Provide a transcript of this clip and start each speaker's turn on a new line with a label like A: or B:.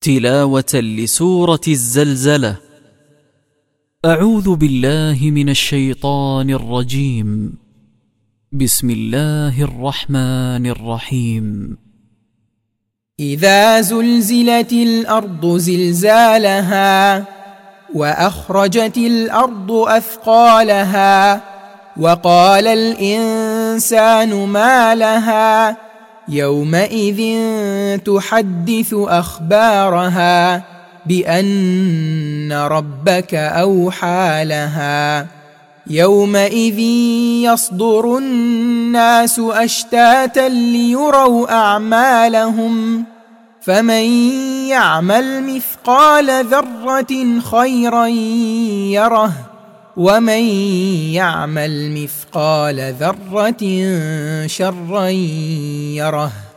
A: تلاوة لسورة الزلزلة. أعوذ بالله من الشيطان الرجيم. بسم الله الرحمن الرحيم.
B: إذا زلزلت الأرض زلزالها وأخرجت الأرض أثقالها وقال الإنسان ما لها يومئذ تحدث أخبارها بأن ربك أوحى لها يومئذ يصدر الناس أشتاتا ليروا أعمالهم فمن يعمل مثقال ذرة خيرا يره ومن يعمل مثقال ذرة شرا يره.